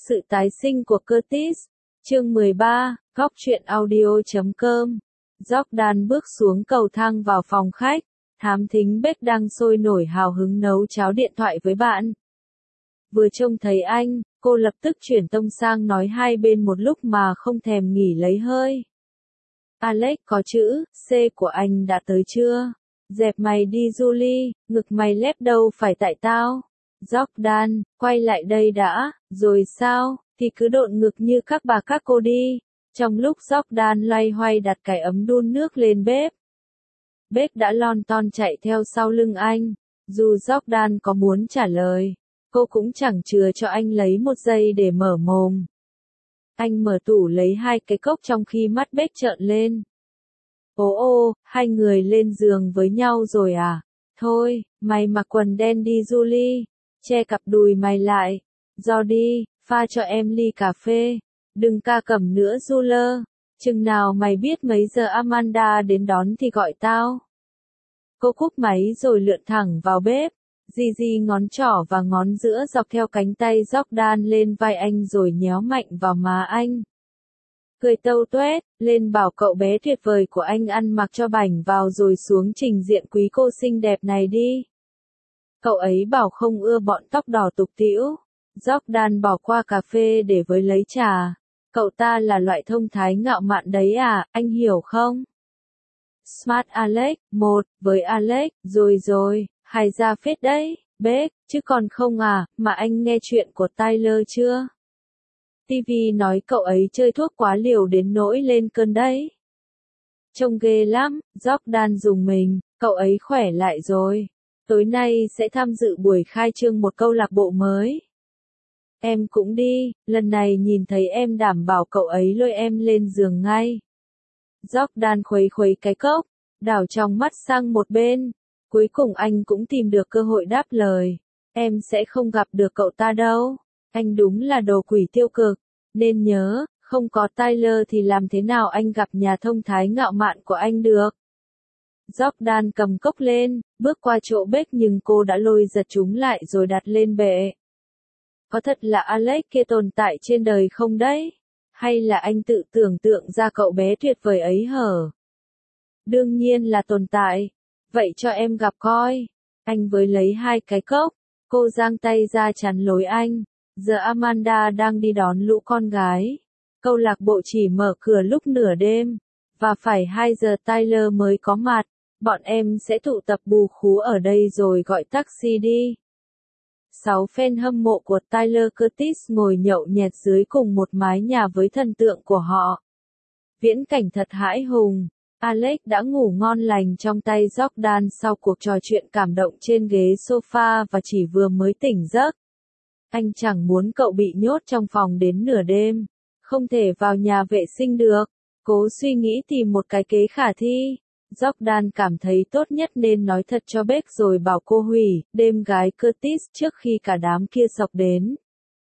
Sự tái sinh của Curtis. Chương 13, Góc truyện audio.com. Jordan bước xuống cầu thang vào phòng khách. Thám thính Beck đang sôi nổi hào hứng nấu cháo điện thoại với bạn. Vừa trông thấy anh, cô lập tức chuyển tông sang nói hai bên một lúc mà không thèm nghỉ lấy hơi. Alex, có chữ C của anh đã tới chưa? Dẹp mày đi Julie, ngực mày lép đâu phải tại tao. Jordan, quay lại đây đã, rồi sao, thì cứ độn ngực như các bà các cô đi. Trong lúc Jordan loay hoay đặt cái ấm đun nước lên bếp, Beck đã lon ton chạy theo sau lưng anh. Dù Jordan có muốn trả lời, cô cũng chẳng chừa cho anh lấy một giây để mở mồm. Anh mở tủ lấy hai cái cốc trong khi mắt Beck trợn lên. Ô, hai người lên giường với nhau rồi à? Thôi, mày mặc quần đen đi Julie, che cặp đùi mày lại. Jordi, pha cho em ly cà phê. Đừng ca cẩm nữa Juler, chừng nào mày biết mấy giờ Amanda đến đón thì gọi tao. Cô cúp máy rồi lượn thẳng vào bếp. Gigi ngón trỏ và ngón giữa dọc theo cánh tay Jordan lên vai anh rồi nhéo mạnh vào má anh. Cười tâu tuét, lên bảo cậu bé tuyệt vời của anh ăn mặc cho bảnh vào rồi xuống trình diện quý cô xinh đẹp này đi. Cậu ấy bảo không ưa bọn tóc đỏ tục tĩu. Jordan bỏ qua cà phê để với lấy trà. Cậu ta là loại thông thái ngạo mạn đấy à, anh hiểu không? Smart Alex, với Alex, rồi, hay ra phết đấy, Beck, chứ còn không à, mà anh nghe chuyện của Tyler chưa? TV nói cậu ấy chơi thuốc quá liều đến nỗi lên cơn đấy. Trông ghê lắm, Jordan dùng mình, cậu ấy khỏe lại rồi. Tối nay sẽ tham dự buổi khai trương một câu lạc bộ mới. Em cũng đi, lần này nhìn thấy em đảm bảo cậu ấy lôi em lên giường ngay. Jordan khuấy cái cốc, đảo trong mắt sang một bên. Cuối cùng anh cũng tìm được cơ hội đáp lời. Em sẽ không gặp được cậu ta đâu. Anh đúng là đồ quỷ tiêu cực. Nên nhớ, không có Tyler thì làm thế nào anh gặp nhà thông thái ngạo mạn của anh được. Jordan cầm cốc lên, bước qua chỗ Beck nhưng cô đã lôi giật chúng lại rồi đặt lên bệ. Có thật là Alex kia tồn tại trên đời không đấy? Hay là anh tự tưởng tượng ra cậu bé tuyệt vời ấy hở? Đương nhiên là tồn tại. Vậy cho em gặp coi. Anh với lấy hai cái cốc. Cô giang tay ra chắn lối anh. Giờ Amanda đang đi đón lũ con gái. Câu lạc bộ chỉ mở cửa lúc nửa đêm. Và phải 2 giờ Tyler mới có mặt. Bọn em sẽ tụ tập bù khú ở đây rồi gọi taxi đi. 6 fan hâm mộ của Tyler Curtis ngồi nhậu nhẹt dưới cùng một mái nhà với thần tượng của họ. Viễn cảnh thật hãi hùng. Alex đã ngủ ngon lành trong tay Jordan sau cuộc trò chuyện cảm động trên ghế sofa và chỉ vừa mới tỉnh giấc. Anh chẳng muốn cậu bị nhốt trong phòng đến nửa đêm. Không thể vào nhà vệ sinh được. Cố suy nghĩ tìm một cái kế khả thi. Jordan cảm thấy tốt nhất nên nói thật cho Beck rồi bảo cô hủy đêm gái Curtis trước khi cả đám kia xộc đến.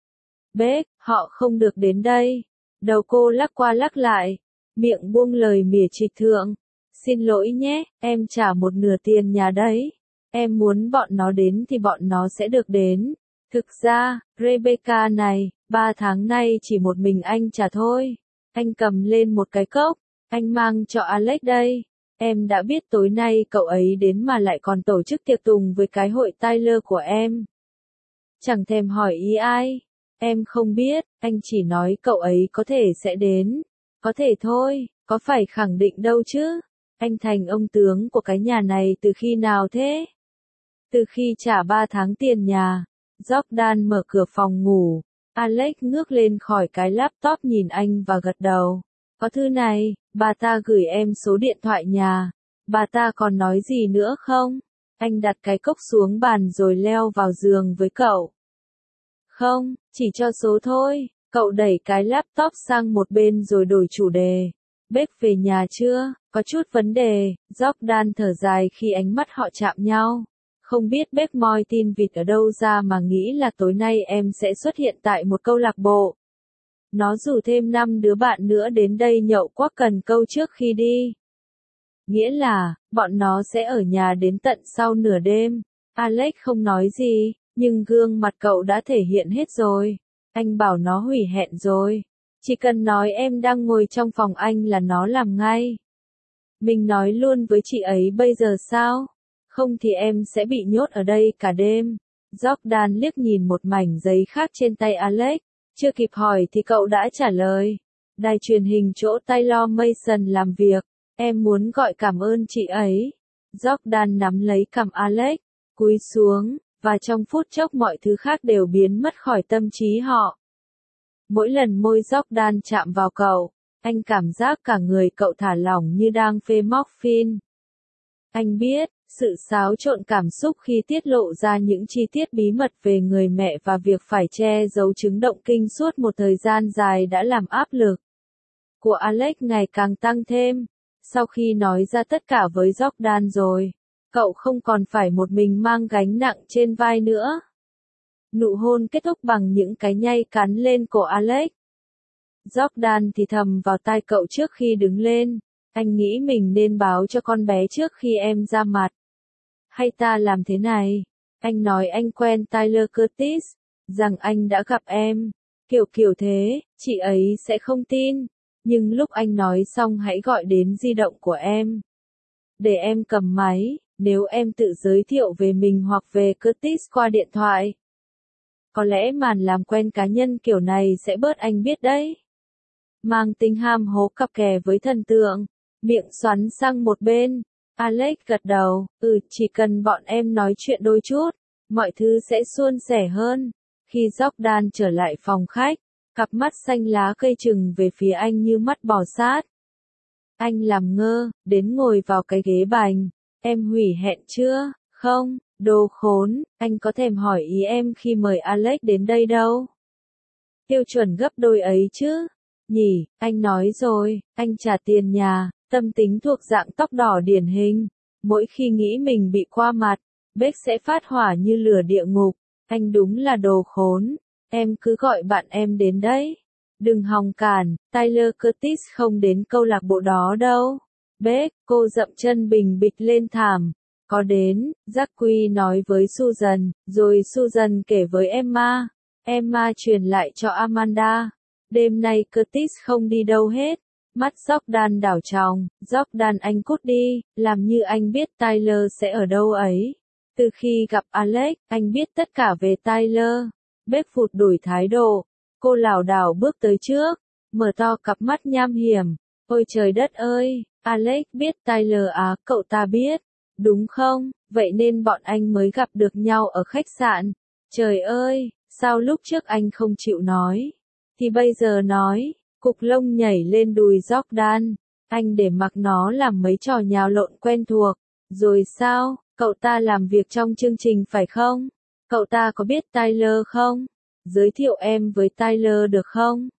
Beck, họ không được đến đây. Đầu cô lắc qua lắc lại. Miệng buông lời mỉa trịch thượng. Xin lỗi nhé, em trả một nửa tiền nhà đấy. Em muốn bọn nó đến thì bọn nó sẽ được đến. Thực ra, Rebecca này, 3 tháng nay chỉ một mình anh trả thôi. Anh cầm lên một cái cốc. Anh mang cho Alex đây. Em đã biết tối nay cậu ấy đến mà lại còn tổ chức tiệc tùng với cái hội Tyler của em. Chẳng thèm hỏi ý ai. Em không biết, anh chỉ nói cậu ấy có thể sẽ đến. Có thể thôi, có phải khẳng định đâu chứ. Anh thành ông tướng của cái nhà này từ khi nào thế? Từ khi trả 3 tháng tiền nhà. Jordan mở cửa phòng ngủ. Alex ngước lên khỏi cái laptop nhìn anh và gật đầu. Có thư này, bà ta gửi em số điện thoại nhà. Bà ta còn nói gì nữa không? Anh đặt cái cốc xuống bàn rồi leo vào giường với cậu. Không, chỉ cho số thôi. Cậu đẩy cái laptop sang một bên rồi đổi chủ đề. Beck về nhà chưa? Có chút vấn đề. Jordan thở dài khi ánh mắt họ chạm nhau. Không biết Beck moi tin vịt ở đâu ra mà nghĩ là tối nay em sẽ xuất hiện tại một câu lạc bộ. Nó rủ thêm 5 đứa bạn nữa đến đây nhậu quắc cần câu trước khi đi. Nghĩa là, bọn nó sẽ ở nhà đến tận sau nửa đêm. Alex không nói gì, nhưng gương mặt cậu đã thể hiện hết rồi. Anh bảo nó hủy hẹn rồi. Chỉ cần nói em đang ngồi trong phòng anh là nó làm ngay. Mình nói luôn với chị ấy bây giờ sao? Không thì em sẽ bị nhốt ở đây cả đêm. Jordan liếc nhìn một mảnh giấy khác trên tay Alex. Chưa kịp hỏi thì cậu đã trả lời. Đài truyền hình chỗ Taylor Mason làm việc. Em muốn gọi cảm ơn chị ấy. Jordan nắm lấy cằm Alex, cúi xuống, và trong phút chốc mọi thứ khác đều biến mất khỏi tâm trí họ. Mỗi lần môi Jordan chạm vào cậu, anh cảm giác cả người cậu thả lỏng như đang phê morphine. Anh biết, sự xáo trộn cảm xúc khi tiết lộ ra những chi tiết bí mật về người mẹ và việc phải che giấu chứng động kinh suốt một thời gian dài đã làm áp lực của Alex ngày càng tăng thêm. Sau khi nói ra tất cả với Jordan rồi, cậu không còn phải một mình mang gánh nặng trên vai nữa. Nụ hôn kết thúc bằng những cái nhai cắn lên cổ Alex. Jordan thì thầm vào tai cậu trước khi đứng lên. Anh nghĩ mình nên báo cho con bé trước khi em ra mặt. Hay ta làm thế này? Anh nói anh quen Tyler Curtis, rằng anh đã gặp em. Kiểu thế, chị ấy sẽ không tin. Nhưng lúc anh nói xong hãy gọi đến di động của em. Để em cầm máy, nếu em tự giới thiệu về mình hoặc về Curtis qua điện thoại. Có lẽ màn làm quen cá nhân kiểu này sẽ bớt anh biết đấy. Mang tính ham hố cặp kè với thần tượng, miệng xoắn sang một bên. Alex gật đầu, chỉ cần bọn em nói chuyện đôi chút, mọi thứ sẽ suôn sẻ hơn. Khi Jordan trở lại phòng khách, cặp mắt xanh lá cây chừng về phía anh như mắt bò sát. Anh làm ngơ, đến ngồi vào cái ghế bành. Em hủy hẹn chưa? Không, đồ khốn, anh có thèm hỏi ý em khi mời Alex đến đây đâu. Tiêu chuẩn gấp đôi ấy chứ. Nhỉ, anh nói rồi, anh trả tiền nhà, tâm tính thuộc dạng tóc đỏ điển hình. Mỗi khi nghĩ mình bị qua mặt, bếp sẽ phát hỏa như lửa địa ngục. Anh đúng là đồ khốn. Em cứ gọi bạn em đến đấy. Đừng hòng cản, Tyler Curtis không đến câu lạc bộ đó đâu. Bếp, cô dậm chân bình bịch lên thảm. Có đến, Jackie nói với Susan, rồi Susan kể với Emma. Emma truyền lại cho Amanda. Đêm nay Curtis không đi đâu hết. Mắt Jordan đảo tròng. Jordan anh cút đi, làm như anh biết Tyler sẽ ở đâu ấy. Từ khi gặp Alex, anh biết tất cả về Tyler. Bếp phụt đổi thái độ. Cô lảo đảo bước tới trước, mở to cặp mắt nham hiểm. Ôi trời đất ơi, Alex biết Tyler à, cậu ta biết. Đúng không, vậy nên bọn anh mới gặp được nhau ở khách sạn. Trời ơi, sao lúc trước anh không chịu nói? Thì bây giờ nói, cục lông nhảy lên đùi Jordan. Anh để mặc nó làm mấy trò nhào lộn quen thuộc. Rồi sao, cậu ta làm việc trong chương trình phải không? Cậu ta có biết Tyler không? Giới thiệu em với Tyler được không?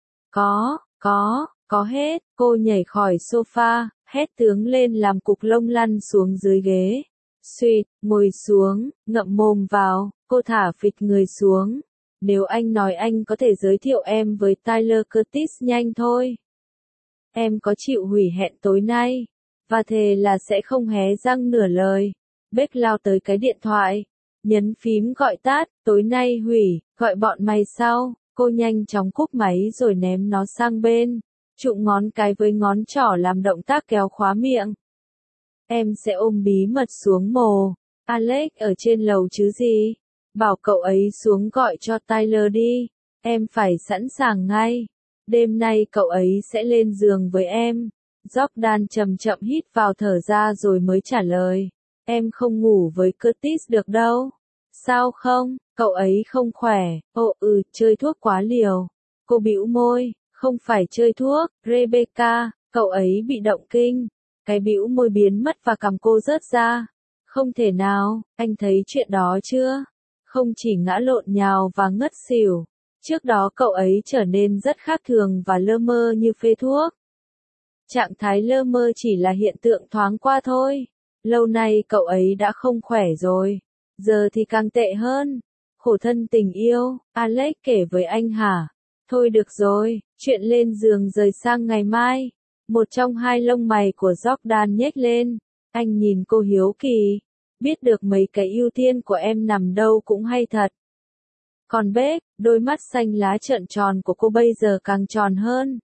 Có hết. Cô nhảy khỏi sofa, hét tướng lên làm cục lông lăn xuống dưới ghế. Suýt, ngồi xuống, ngậm mồm vào, cô thả phịch người xuống. Nếu anh nói anh có thể giới thiệu em với Tyler Curtis nhanh thôi. Em có chịu hủy hẹn tối nay? Và thề là sẽ không hé răng nửa lời. Beck lao tới cái điện thoại. Nhấn phím gọi tắt, tối nay hủy, gọi bọn mày sau. Cô nhanh chóng cúp máy rồi ném nó sang bên. Trụng ngón cái với ngón trỏ làm động tác kéo khóa miệng. Em sẽ ôm bí mật xuống mồ. Alex ở trên lầu chứ gì? Bảo cậu ấy xuống gọi cho Tyler đi. Em phải sẵn sàng ngay. Đêm nay cậu ấy sẽ lên giường với em. Jordan chậm chậm hít vào thở ra rồi mới trả lời. Em không ngủ với Curtis được đâu. Sao không, cậu ấy không khỏe. Chơi thuốc quá liều. Cô bĩu môi, không phải chơi thuốc, Rebecca, cậu ấy bị động kinh. Cái bĩu môi biến mất và cằm cô rớt ra. Không thể nào, anh thấy chuyện đó chưa? Không chỉ ngã lộn nhào và ngất xỉu. Trước đó cậu ấy trở nên rất khác thường và lơ mơ như phê thuốc. Trạng thái lơ mơ chỉ là hiện tượng thoáng qua thôi. Lâu nay cậu ấy đã không khỏe rồi. Giờ thì càng tệ hơn. Khổ thân tình yêu, Alex kể với anh hả? Thôi được rồi, chuyện lên giường rời sang ngày mai. Một trong hai lông mày của Jordan nhếch lên. Anh nhìn cô hiếu kỳ. Biết được mấy cái ưu tiên của em nằm đâu cũng hay thật. Còn Beck, đôi mắt xanh lá trợn tròn của cô bây giờ càng tròn hơn.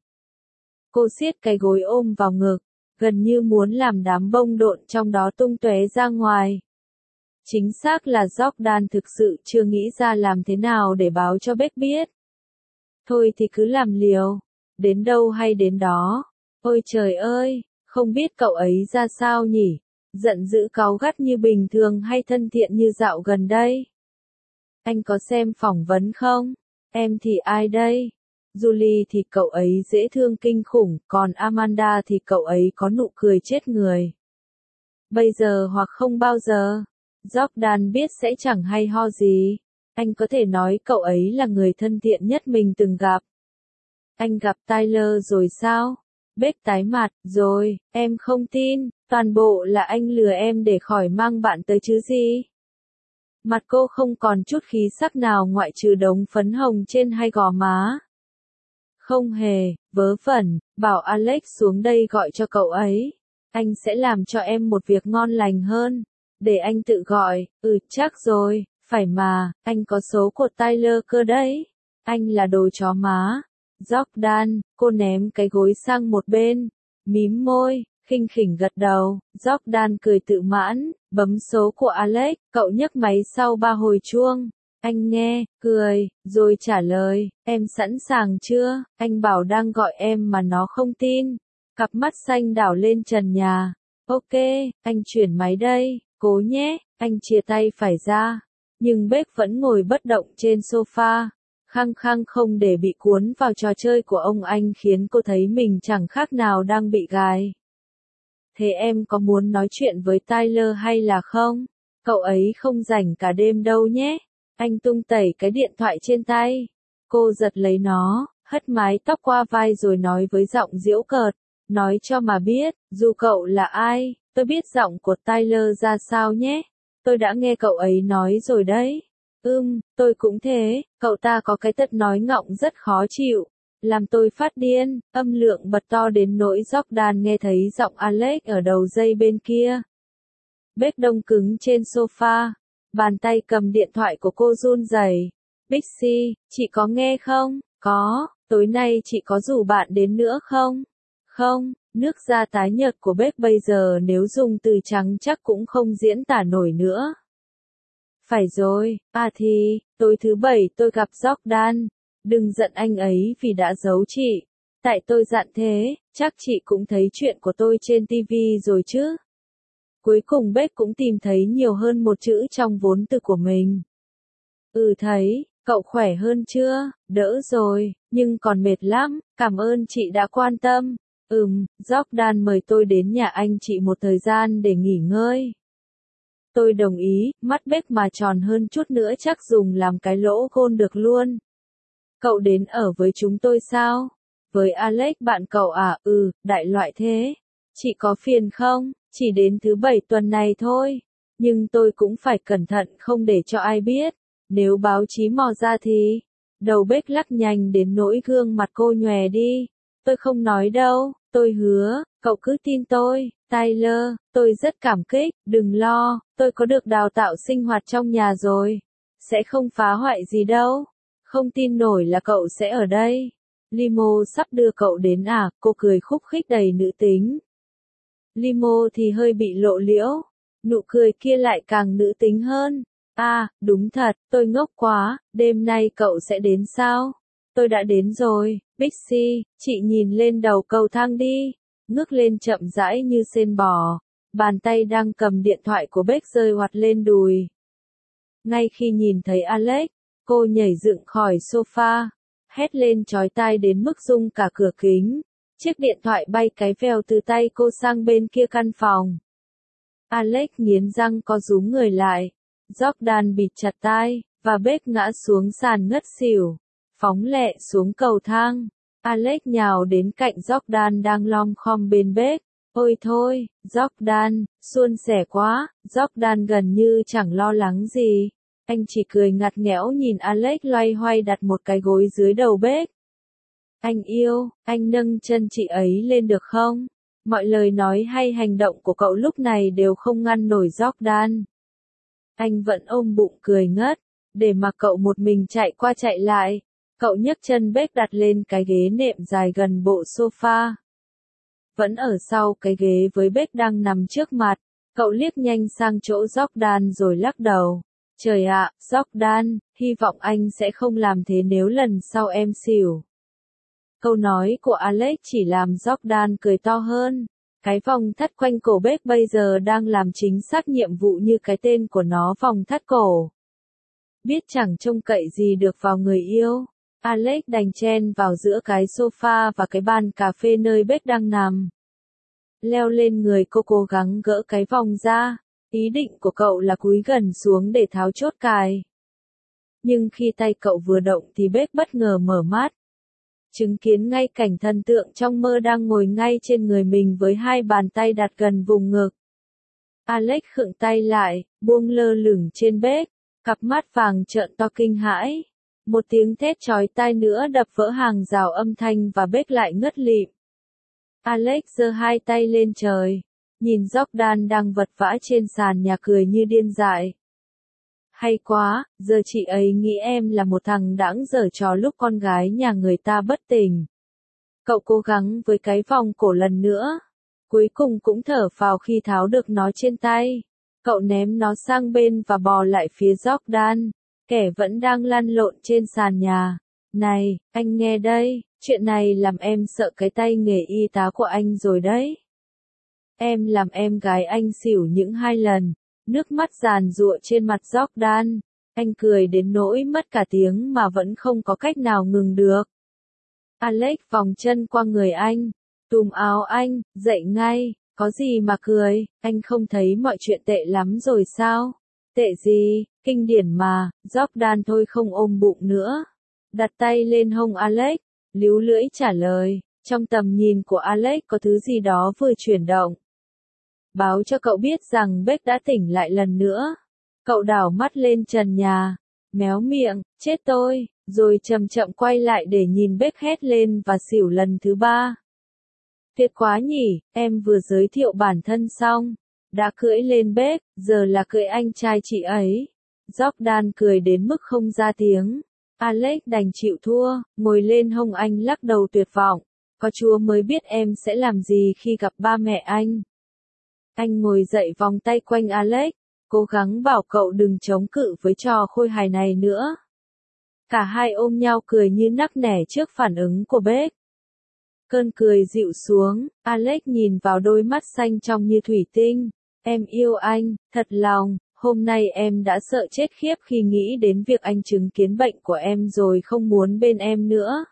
Cô siết cái gối ôm vào ngực, gần như muốn làm đám bông độn trong đó tung tóe ra ngoài. Chính xác là Jordan thực sự chưa nghĩ ra làm thế nào để báo cho Beck biết. Thôi thì cứ làm liều, đến đâu hay đến đó. Ôi trời ơi, không biết cậu ấy ra sao nhỉ? Giận dữ cáu gắt như bình thường hay thân thiện như dạo gần đây? Anh có xem phỏng vấn không? Em thì ai đây? Julie thì cậu ấy dễ thương kinh khủng, còn Amanda thì cậu ấy có nụ cười chết người. Bây giờ hoặc không bao giờ. Jordan biết sẽ chẳng hay ho gì. Anh có thể nói cậu ấy là người thân thiện nhất mình từng gặp. Anh gặp Tyler rồi sao? Beck tái mặt, rồi, em không tin, toàn bộ là anh lừa em để khỏi mang bạn tới chứ gì. Mặt cô không còn chút khí sắc nào ngoại trừ đống phấn hồng trên hai gò má. Không hề, vớ vẩn, bảo Alex xuống đây gọi cho cậu ấy. Anh sẽ làm cho em một việc ngon lành hơn. Để anh tự gọi, chắc rồi, phải mà, anh có số của Tyler cơ đấy. Anh là đồ chó má. Jordan, cô ném cái gối sang một bên, mím môi, khinh khỉnh gật đầu. Jordan cười tự mãn, bấm số của Alex, cậu nhấc máy sau 3 hồi chuông. Anh nghe, cười, rồi trả lời, em sẵn sàng chưa? Anh bảo đang gọi em mà nó không tin. Cặp mắt xanh đảo lên trần nhà. Ok, anh chuyển máy đây, cố nhé. Anh chia tay phải ra. Nhưng Beck vẫn ngồi bất động trên sofa. Khăng khăng không để bị cuốn vào trò chơi của ông anh khiến cô thấy mình chẳng khác nào đang bị gài. Thế em có muốn nói chuyện với Tyler hay là không? Cậu ấy không rảnh cả đêm đâu nhé. Anh tung tẩy cái điện thoại trên tay. Cô giật lấy nó, hất mái tóc qua vai rồi nói với giọng giễu cợt. Nói cho mà biết, dù cậu là ai, tôi biết giọng của Tyler ra sao nhé. Tôi đã nghe cậu ấy nói rồi đấy. Tôi cũng thế, cậu ta có cái tật nói ngọng rất khó chịu. Làm tôi phát điên, âm lượng bật to đến nỗi Jordan nghe thấy giọng Alex ở đầu dây bên kia. Beck đông cứng trên sofa, bàn tay cầm điện thoại của cô run rẩy. Pixie, chị có nghe không? Có, tối nay chị có rủ bạn đến nữa không? Không, nước da tái nhợt của Beck bây giờ nếu dùng từ trắng chắc cũng không diễn tả nổi nữa. Phải rồi, thì, tối thứ 7 tôi gặp Jordan. Đừng giận anh ấy vì đã giấu chị. Tại tôi dặn thế, chắc chị cũng thấy chuyện của tôi trên TV rồi chứ. Cuối cùng Beck cũng tìm thấy nhiều hơn một chữ trong vốn từ của mình. Thấy, cậu khỏe hơn chưa? Đỡ rồi, nhưng còn mệt lắm, cảm ơn chị đã quan tâm. Jordan mời tôi đến nhà anh chị một thời gian để nghỉ ngơi. Tôi đồng ý, mắt Beck mà tròn hơn chút nữa chắc dùng làm cái lỗ gôn được luôn. Cậu đến ở với chúng tôi sao? Với Alex bạn cậu à? Đại loại thế. Chị có phiền không? Chỉ đến thứ 7 tuần này thôi. Nhưng tôi cũng phải cẩn thận không để cho ai biết. Nếu báo chí mò ra thì... Đầu Beck lắc nhanh đến nỗi gương mặt cô nhòe đi. Tôi không nói đâu, tôi hứa, cậu cứ tin tôi. Tyler, tôi rất cảm kích, đừng lo, tôi có được đào tạo sinh hoạt trong nhà rồi. Sẽ không phá hoại gì đâu. Không tin nổi là cậu sẽ ở đây. Limo sắp đưa cậu đến à? Cô cười khúc khích đầy nữ tính. Limo thì hơi bị lộ liễu. Nụ cười kia lại càng nữ tính hơn. Đúng thật, tôi ngốc quá, đêm nay cậu sẽ đến sao? Tôi đã đến rồi, Pixie, chị nhìn lên đầu cầu thang đi. Ngước lên chậm rãi như sên bò. Bàn tay đang cầm điện thoại của Beck rơi hoạt lên đùi. Ngay khi nhìn thấy Alex, cô nhảy dựng khỏi sofa, hét lên chói tai đến mức rung cả cửa kính. Chiếc điện thoại bay cái vèo từ tay cô sang bên kia căn phòng. Alex nghiến răng co rúm người lại. Jordan bịt chặt tai, và Beck ngã xuống sàn ngất xỉu. Phóng lẹ xuống cầu thang. Alex nhào đến cạnh Jordan đang lom khom bên Beck. Ôi thôi, Jordan, suôn sẻ quá. Jordan gần như chẳng lo lắng gì. Anh chỉ cười ngặt nghẽo nhìn Alex loay hoay đặt một cái gối dưới đầu Beck. Anh yêu, anh nâng chân chị ấy lên được không? Mọi lời nói hay hành động của cậu lúc này đều không ngăn nổi Jordan. Anh vẫn ôm bụng cười ngất. để mà cậu một mình chạy qua chạy lại. Cậu nhấc chân Beck đặt lên cái ghế nệm dài gần bộ sofa. Vẫn ở sau cái ghế với Beck đang nằm trước mặt, cậu liếc nhanh sang chỗ Jordan rồi lắc đầu. Trời ạ, Jordan, hy vọng anh sẽ không làm thế nếu lần sau em xỉu. Câu nói của Alex chỉ làm Jordan cười to hơn. Cái vòng thắt quanh cổ Beck bây giờ đang làm chính xác nhiệm vụ như cái tên của nó, vòng thắt cổ. Biết chẳng trông cậy gì được vào người yêu, Alex đành chen vào giữa cái sofa và cái bàn cà phê nơi Beck đang nằm. Leo lên người cô, cố gắng gỡ cái vòng ra. Ý định của cậu là cúi gần xuống để tháo chốt cài. Nhưng khi tay cậu vừa động thì Beck bất ngờ mở mắt. Chứng kiến ngay cảnh thần tượng trong mơ đang ngồi ngay trên người mình với hai bàn tay đặt gần vùng ngực. Alex khựng tay lại, buông lơ lửng trên Beck, cặp mắt vàng trợn to kinh hãi. Một tiếng thét chói tai nữa đập vỡ hàng rào âm thanh và Beck lại ngất lịm. Alex giơ hai tay lên trời, nhìn Jordan đang vật vã trên sàn nhà cười như điên dại. Hay quá, giờ chị ấy nghĩ em là một thằng đãng giở trò lúc con gái nhà người ta bất tỉnh. Cậu cố gắng với cái vòng cổ lần nữa. Cuối cùng cũng thở phào khi tháo được nó trên tay. Cậu ném nó sang bên và bò lại phía Jordan, kẻ vẫn đang lăn lộn trên sàn nhà. Này, anh nghe đây, chuyện này làm em sợ cái tay nghề y tá của anh rồi đấy. Em làm em gái anh xỉu những 2 lần. Nước mắt giàn giụa trên mặt Jordan. Anh cười đến nỗi mất cả tiếng mà vẫn không có cách nào ngừng được. Alex vòng chân qua người anh, túm áo anh, dậy ngay. Có gì mà cười, anh không thấy mọi chuyện tệ lắm rồi sao? Tệ gì, kinh điển mà. Jordan thôi không ôm bụng nữa. Đặt tay lên hông Alex, líu lưỡi trả lời. Trong tầm nhìn của Alex có thứ gì đó vừa chuyển động. Báo cho cậu biết rằng Beck đã tỉnh lại lần nữa. Cậu đảo mắt lên trần nhà, méo miệng, chết tôi, rồi chậm chậm quay lại để nhìn Beck hét lên và xỉu lần thứ 3. Tuyệt quá nhỉ, em vừa giới thiệu bản thân xong, đã cưỡi lên Beck, giờ là cưỡi anh trai chị ấy. Jordan cười đến mức không ra tiếng. Alex đành chịu thua, ngồi lên hông anh lắc đầu tuyệt vọng. Có Chúa mới biết em sẽ làm gì khi gặp ba mẹ anh. Anh ngồi dậy vòng tay quanh Alex, cố gắng bảo cậu đừng chống cự với trò khôi hài này nữa. Cả hai ôm nhau cười như nắc nẻ trước phản ứng của Beck. Cơn cười dịu xuống, Alex nhìn vào đôi mắt xanh trong như thủy tinh. Em yêu anh, thật lòng, hôm nay em đã sợ chết khiếp khi nghĩ đến việc anh chứng kiến bệnh của em rồi không muốn bên em nữa.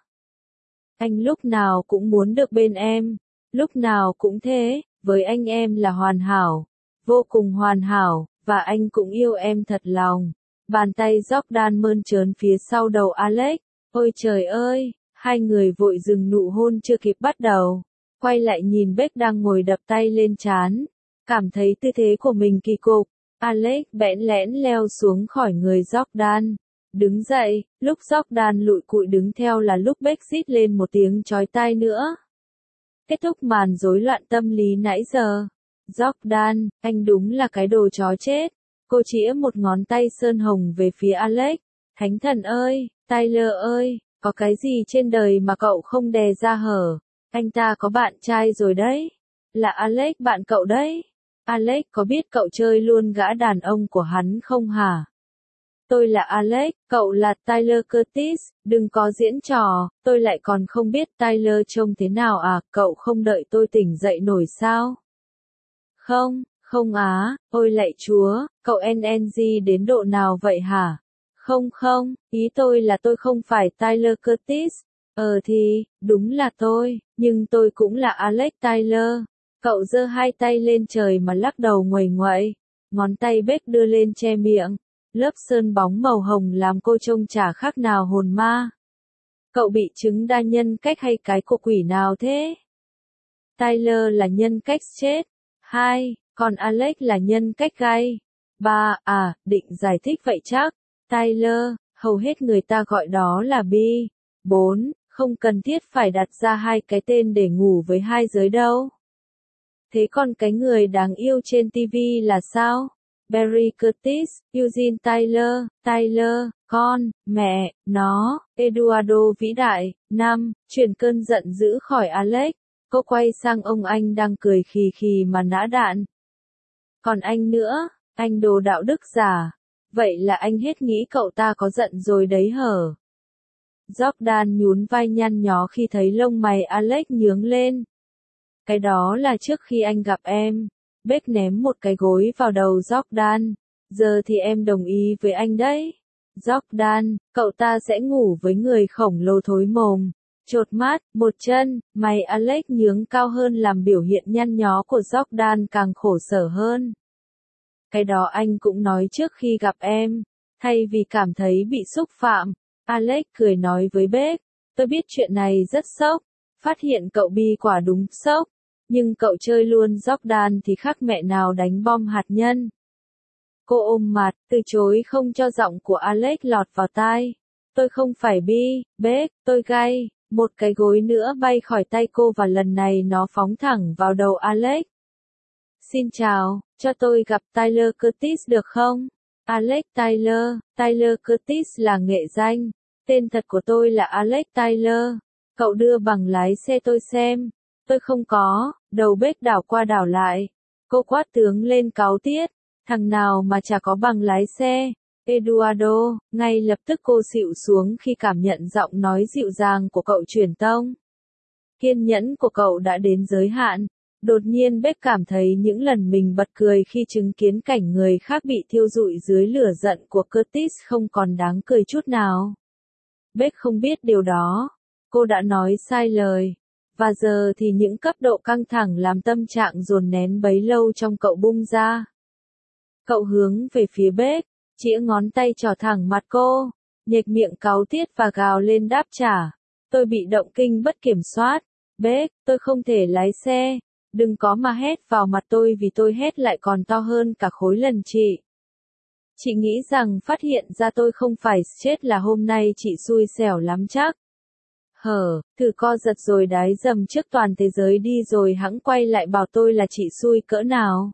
Anh lúc nào cũng muốn được bên em, lúc nào cũng thế. Với anh em là hoàn hảo, vô cùng hoàn hảo, và anh cũng yêu em thật lòng. Bàn tay Jordan mơn trớn phía sau đầu Alex. Ôi trời ơi, hai người vội dừng nụ hôn chưa kịp bắt đầu. Quay lại nhìn Beck đang ngồi đập tay lên trán. Cảm thấy tư thế của mình kỳ cục. Alex bẽn lẽn leo xuống khỏi người Jordan. Đứng dậy, lúc Jordan lụi cụi đứng theo là lúc Beck rít lên một tiếng chói tai nữa. Kết thúc màn rối loạn tâm lý nãy giờ. Jordan, anh đúng là cái đồ chó chết. Cô chĩa một ngón tay sơn hồng về phía Alex. Thánh thần ơi, Tyler ơi, có cái gì trên đời mà cậu không đè ra hở? Anh ta có bạn trai rồi đấy. Là Alex bạn cậu đấy. Alex có biết cậu chơi luôn gã đàn ông của hắn không hả? Tôi là Alex, cậu là Tyler Curtis, đừng có diễn trò, tôi lại còn không biết Tyler trông thế nào à, cậu không đợi tôi tỉnh dậy nổi sao? Không, không á, ôi lạy chúa, cậu NNG đến độ nào vậy hả? Không, ý tôi là tôi không phải Tyler Curtis. Thì, đúng là tôi, nhưng tôi cũng là Alex Tyler. Cậu giơ hai tay lên trời mà lắc đầu nguầy nguậy, ngón tay Beck đưa lên che miệng. Lớp sơn bóng màu hồng làm cô trông chả khác nào hồn ma. Cậu bị chứng đa nhân cách hay cái cô quỷ nào thế? Tyler là nhân cách chết. 2, còn Alex là nhân cách gay. 3, định giải thích vậy chắc. Tyler, hầu hết người ta gọi đó là bi. 4, không cần thiết phải đặt ra hai cái tên để ngủ với hai giới đâu. Thế còn cái người đáng yêu trên TV là sao? Barry Curtis, Eugene Tyler, Tyler, con, mẹ, nó, Eduardo vĩ đại. 5. Chuyển cơn giận dữ khỏi Alex. Cô quay sang ông anh đang cười khì khì mà nã đạn. Còn anh nữa, anh đồ đạo đức giả. Vậy là anh hết nghĩ cậu ta có giận rồi đấy hở? Jordan nhún vai nhăn nhó khi thấy lông mày Alex nhướng lên. Cái đó là trước khi anh gặp em. Beck ném một cái gối vào đầu Jordan. Giờ thì em đồng ý với anh đấy. Jordan, cậu ta sẽ ngủ với người khổng lồ thối mồm. Chột mắt, một chân, mày Alex nhướng cao hơn làm biểu hiện nhăn nhó của Jordan càng khổ sở hơn. Cái đó anh cũng nói trước khi gặp em. Thay vì cảm thấy bị xúc phạm, Alex cười nói với Beck. Tôi biết chuyện này rất sốc. Phát hiện cậu bi quả đúng sốc. Nhưng cậu chơi luôn Jordan thì khác mẹ nào đánh bom hạt nhân. Cô ôm mặt, từ chối không cho giọng của Alex lọt vào tai. Tôi không phải bi, Beck, tôi gay. Một cái gối nữa bay khỏi tay cô và lần này nó phóng thẳng vào đầu Alex. Xin chào, cho tôi gặp Tyler Curtis được không? Alex Tyler, Tyler Curtis là nghệ danh. Tên thật của tôi là Alex Tyler. Cậu đưa bằng lái xe tôi xem. Tôi không có, đầu Beck đảo qua đảo lại. Cô quát tướng lên cáu tiết. Thằng nào mà chả có bằng lái xe. Eduardo, ngay lập tức cô xịu xuống khi cảm nhận giọng nói dịu dàng của cậu truyền tông. Kiên nhẫn của cậu đã đến giới hạn. Đột nhiên Beck cảm thấy những lần mình bật cười khi chứng kiến cảnh người khác bị thiêu rụi dưới lửa giận của Curtis không còn đáng cười chút nào. Beck không biết điều đó. Cô đã nói sai lời. Và giờ thì những cấp độ căng thẳng làm tâm trạng dồn nén bấy lâu trong cậu bung ra. Cậu hướng về phía Beck, chĩa ngón tay trỏ thẳng mặt cô, nhếch miệng cáu tiết và gào lên đáp trả. Tôi bị động kinh bất kiểm soát. Beck, tôi không thể lái xe. Đừng có mà hét vào mặt tôi vì tôi hét lại còn to hơn cả khối lần chị. Chị nghĩ rằng phát hiện ra tôi không phải chết là hôm nay chị xui xẻo lắm chắc. Thử co giật rồi đái dầm trước toàn thế giới đi rồi hẵng quay lại bảo tôi là chị xui cỡ nào.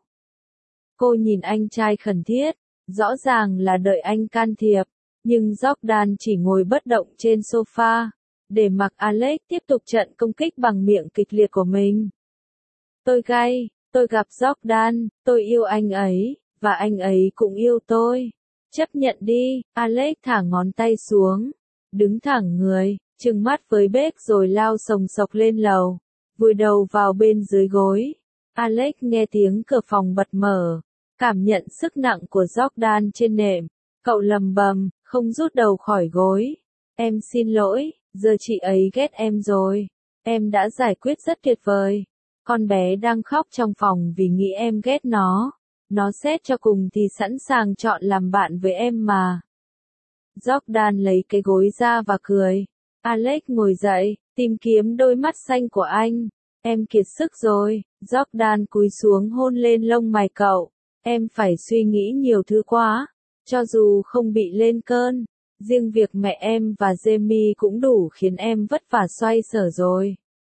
Cô nhìn anh trai khẩn thiết, rõ ràng là đợi anh can thiệp, nhưng Jordan chỉ ngồi bất động trên sofa, để mặc Alex tiếp tục trận công kích bằng miệng kịch liệt của mình. Tôi gay, tôi gặp Jordan, tôi yêu anh ấy, và anh ấy cũng yêu tôi. Chấp nhận đi, Alex thả ngón tay xuống, đứng thẳng người, trừng mắt với Beck rồi lao sồng sộc lên lầu, vùi đầu vào bên dưới gối. Alex nghe tiếng cửa phòng bật mở, cảm nhận sức nặng của Jordan trên nệm. Cậu lầm bầm, không rút đầu khỏi gối. Em xin lỗi, giờ chị ấy ghét em rồi. Em đã giải quyết rất tuyệt vời. Con bé đang khóc trong phòng vì nghĩ em ghét nó. Nó xét cho cùng thì sẵn sàng chọn làm bạn với em mà. Jordan lấy cái gối ra và cười. Alex ngồi dậy, tìm kiếm đôi mắt xanh của anh. Em kiệt sức rồi. Jordan cúi xuống hôn lên lông mày cậu. Em phải suy nghĩ nhiều thứ quá. Cho dù không bị lên cơn, riêng việc mẹ em và Jamie cũng đủ khiến em vất vả xoay sở rồi.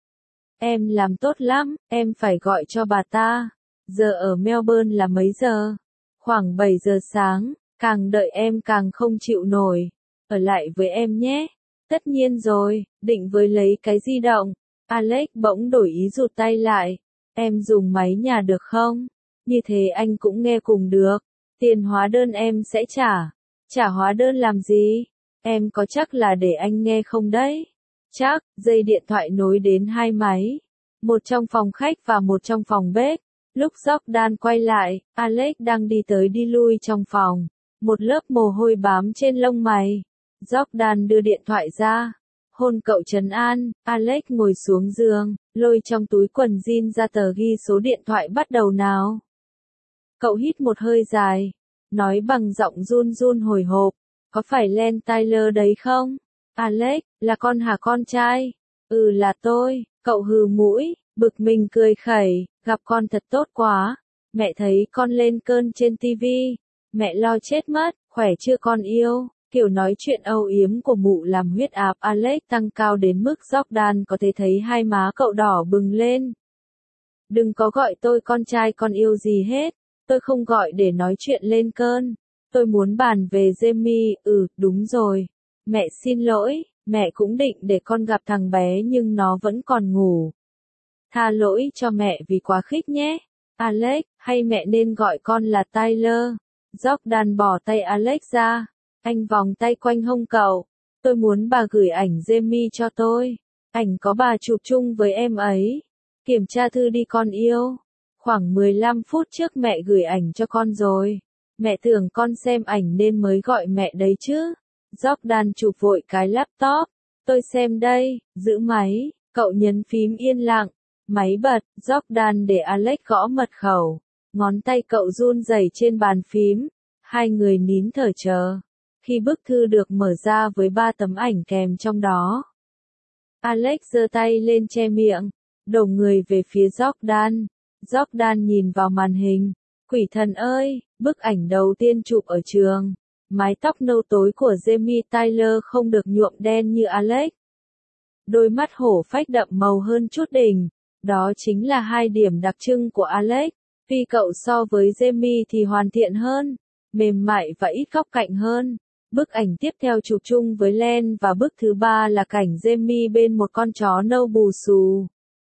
Em làm tốt lắm, em phải gọi cho bà ta. Giờ ở Melbourne là mấy giờ? Khoảng 7 giờ sáng, càng đợi em càng không chịu nổi. Ở lại với em nhé. Tất nhiên rồi, định với lấy cái di động. Alex bỗng đổi ý rụt tay lại. Em dùng máy nhà được không? Như thế anh cũng nghe cùng được. Tiền hóa đơn em sẽ trả. Trả hóa đơn làm gì? Em có chắc là để anh nghe không đấy? Chắc, dây điện thoại nối đến hai máy. Một trong phòng khách và một trong phòng bếp. Lúc Jordan quay lại, Alex đang đi tới đi lui trong phòng. Một lớp mồ hôi bám trên lông mày. Jordan đưa điện thoại ra. Hôn cậu trấn an, Alex ngồi xuống giường, lôi trong túi quần jean ra tờ ghi số điện thoại bắt đầu nào. Cậu hít một hơi dài, nói bằng giọng run run hồi hộp, có phải Len Tyler đấy không? Alex, là con hả con trai? Ừ là tôi, cậu hừ mũi, bực mình cười khẩy, gặp con thật tốt quá. Mẹ thấy con lên cơn trên tivi, mẹ lo chết mất, khỏe chưa con yêu? Kiểu nói chuyện âu yếm của mụ làm huyết áp Alex tăng cao đến mức Jordan có thể thấy hai má cậu đỏ bừng lên. Đừng có gọi tôi con trai con yêu gì hết. Tôi không gọi để nói chuyện lên cơn. Tôi muốn bàn về Jamie, đúng rồi. Mẹ xin lỗi, mẹ cũng định để con gặp thằng bé nhưng nó vẫn còn ngủ. Tha lỗi cho mẹ vì quá khích nhé. Alex, hay mẹ nên gọi con là Tyler. Jordan bỏ tay Alex ra. Anh vòng tay quanh hông cậu. Tôi muốn bà gửi ảnh Jamie cho tôi. Ảnh có bà chụp chung với em ấy. Kiểm tra thư đi con yêu. Khoảng 15 phút trước mẹ gửi ảnh cho con rồi. Mẹ tưởng con xem ảnh nên mới gọi mẹ đấy chứ. Jordan chụp vội cái laptop. Tôi xem đây, giữ máy. Cậu nhấn phím yên lặng. Máy bật, Jordan để Alex gõ mật khẩu. Ngón tay cậu run rẩy trên bàn phím. Hai người nín thở chờ. Khi bức thư được mở ra với 3 tấm ảnh kèm trong đó. Alex giơ tay lên che miệng. Đổ người về phía Jordan. Jordan nhìn vào màn hình. Quỷ thần ơi, bức ảnh đầu tiên chụp ở trường. Mái tóc nâu tối của Jamie Tyler không được nhuộm đen như Alex. Đôi mắt hổ phách đậm màu hơn chút đỉnh. Đó chính là hai điểm đặc trưng của Alex. Tuy cậu so với Jamie thì hoàn thiện hơn, mềm mại và ít góc cạnh hơn. Bức ảnh tiếp theo chụp chung với Len và bức thứ ba là cảnh Jamie bên một con chó nâu bù xù.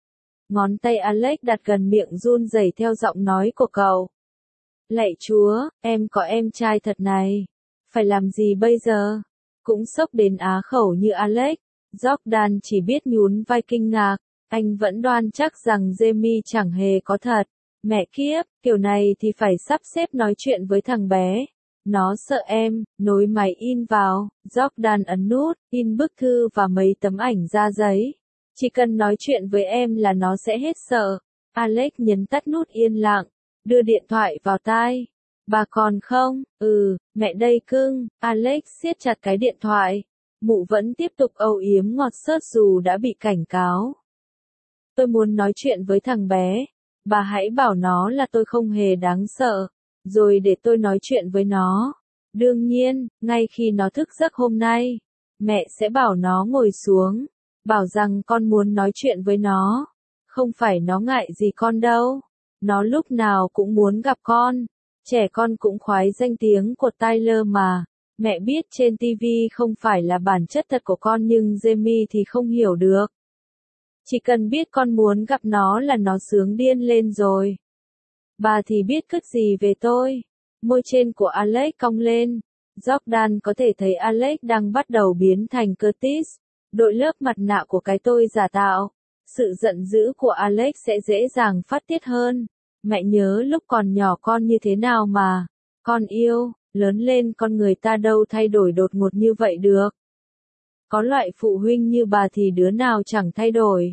Ngón tay Alex đặt gần miệng run rẩy theo giọng nói của cậu. Lạy Chúa, em có em trai thật này. Phải làm gì bây giờ? Cũng sốc đến á khẩu như Alex. Jordan chỉ biết nhún vai kinh ngạc. Anh vẫn đoan chắc rằng Jamie chẳng hề có thật. Mẹ kiếp, kiểu này thì phải sắp xếp nói chuyện với thằng bé. Nó sợ em, nối máy in vào. Jordan ấn nút, in bức thư và mấy tấm ảnh ra giấy. Chỉ cần nói chuyện với em là nó sẽ hết sợ. Alex nhấn tắt nút yên lặng, đưa điện thoại vào tai. Bà còn không? Mẹ đây cưng. Alex siết chặt cái điện thoại. Mụ vẫn tiếp tục âu yếm ngọt xớt dù đã bị cảnh cáo. Tôi muốn nói chuyện với thằng bé. Bà hãy bảo nó là tôi không hề đáng sợ. Rồi để tôi nói chuyện với nó. Đương nhiên, ngay khi nó thức giấc hôm nay, mẹ sẽ bảo nó ngồi xuống. Bảo rằng con muốn nói chuyện với nó. Không phải nó ngại gì con đâu. Nó lúc nào cũng muốn gặp con. Trẻ con cũng khoái danh tiếng của Tyler mà. Mẹ biết trên TV không phải là bản chất thật của con nhưng Jamie thì không hiểu được. Chỉ cần biết con muốn gặp nó là nó sướng điên lên rồi. Bà thì biết cứt gì về tôi. Môi trên của Alex cong lên. Jordan có thể thấy Alex đang bắt đầu biến thành Curtis. Đội lớp mặt nạ của cái tôi giả tạo. Sự giận dữ của Alex sẽ dễ dàng phát tiết hơn. Mẹ nhớ lúc còn nhỏ con như thế nào mà. Con yêu, lớn lên con người ta đâu thay đổi đột ngột như vậy được. Có loại phụ huynh như bà thì đứa nào chẳng thay đổi.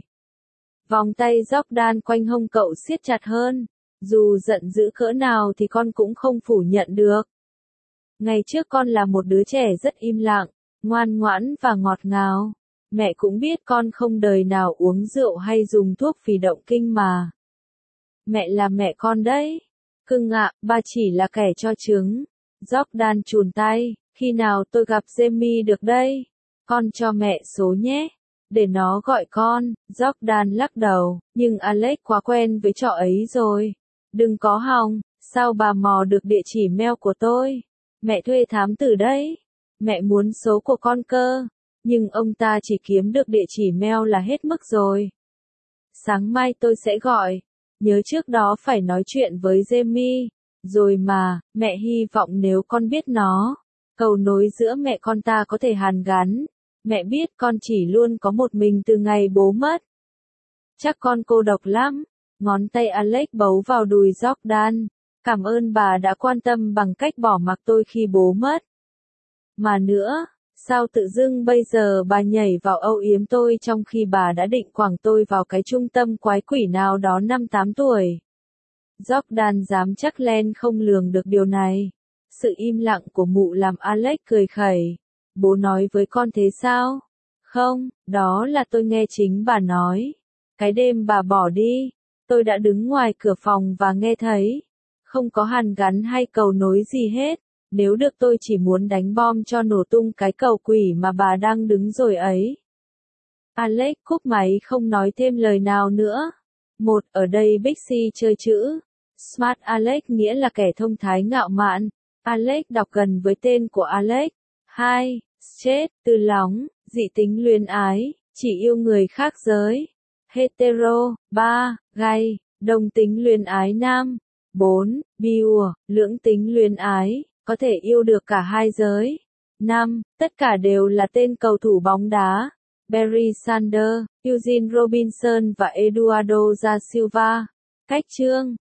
Vòng tay Jordan quanh hông cậu siết chặt hơn. Dù giận dữ cỡ nào thì con cũng không phủ nhận được. Ngày trước con là một đứa trẻ rất im lặng, ngoan ngoãn và ngọt ngào. Mẹ cũng biết con không đời nào uống rượu hay dùng thuốc phì động kinh mà. Mẹ là mẹ con đấy. Cưng ạ, ba chỉ là kẻ cho trứng. Jordan chùn tay, khi nào tôi gặp Jamie được đây? Con cho mẹ số nhé. Để nó gọi con. Jordan lắc đầu, nhưng Alex quá quen với trò ấy rồi. Đừng có hòng, sao bà mò được địa chỉ mail của tôi? Mẹ thuê thám tử đấy. Mẹ muốn số của con cơ. Nhưng ông ta chỉ kiếm được địa chỉ mail là hết mức rồi. Sáng mai tôi sẽ gọi. Nhớ trước đó phải nói chuyện với Jamie. Rồi mà, mẹ hy vọng nếu con biết nó, cầu nối giữa mẹ con ta có thể hàn gắn. Mẹ biết con chỉ luôn có một mình từ ngày bố mất. Chắc con cô độc lắm. Ngón tay Alex bấu vào đùi Jordan. Cảm ơn bà đã quan tâm bằng cách bỏ mặc tôi khi bố mất. Mà nữa, sao tự dưng bây giờ bà nhảy vào âu yếm tôi trong khi bà đã định quẳng tôi vào cái trung tâm quái quỷ nào đó năm 8 tuổi. Jordan dám chắc Len không lường được điều này. Sự im lặng của mụ làm Alex cười khẩy. Bố nói với con thế sao? Không, đó là tôi nghe chính bà nói. Cái đêm bà bỏ đi, tôi đã đứng ngoài cửa phòng và nghe thấy. Không có hàn gắn hay cầu nối gì hết. Nếu được tôi chỉ muốn đánh bom cho nổ tung cái cầu quỷ mà bà đang đứng rồi ấy. Alex cúp máy không nói thêm lời nào nữa. Ở đây Bixi chơi chữ. Smart Alex nghĩa là kẻ thông thái ngạo mạn. Alex đọc gần với tên của Alex. 2. Straight, từ lóng, dị tính luyến ái, chỉ yêu người khác giới. Hetero. 3. Gay, đồng tính luyến ái nam. 4. Pure, lưỡng tính luyến ái, có thể yêu được cả hai giới. 5. Tất cả đều là tên cầu thủ bóng đá. Barry Sanders, Eugene Robinson và Eduardo da Silva. Cách chương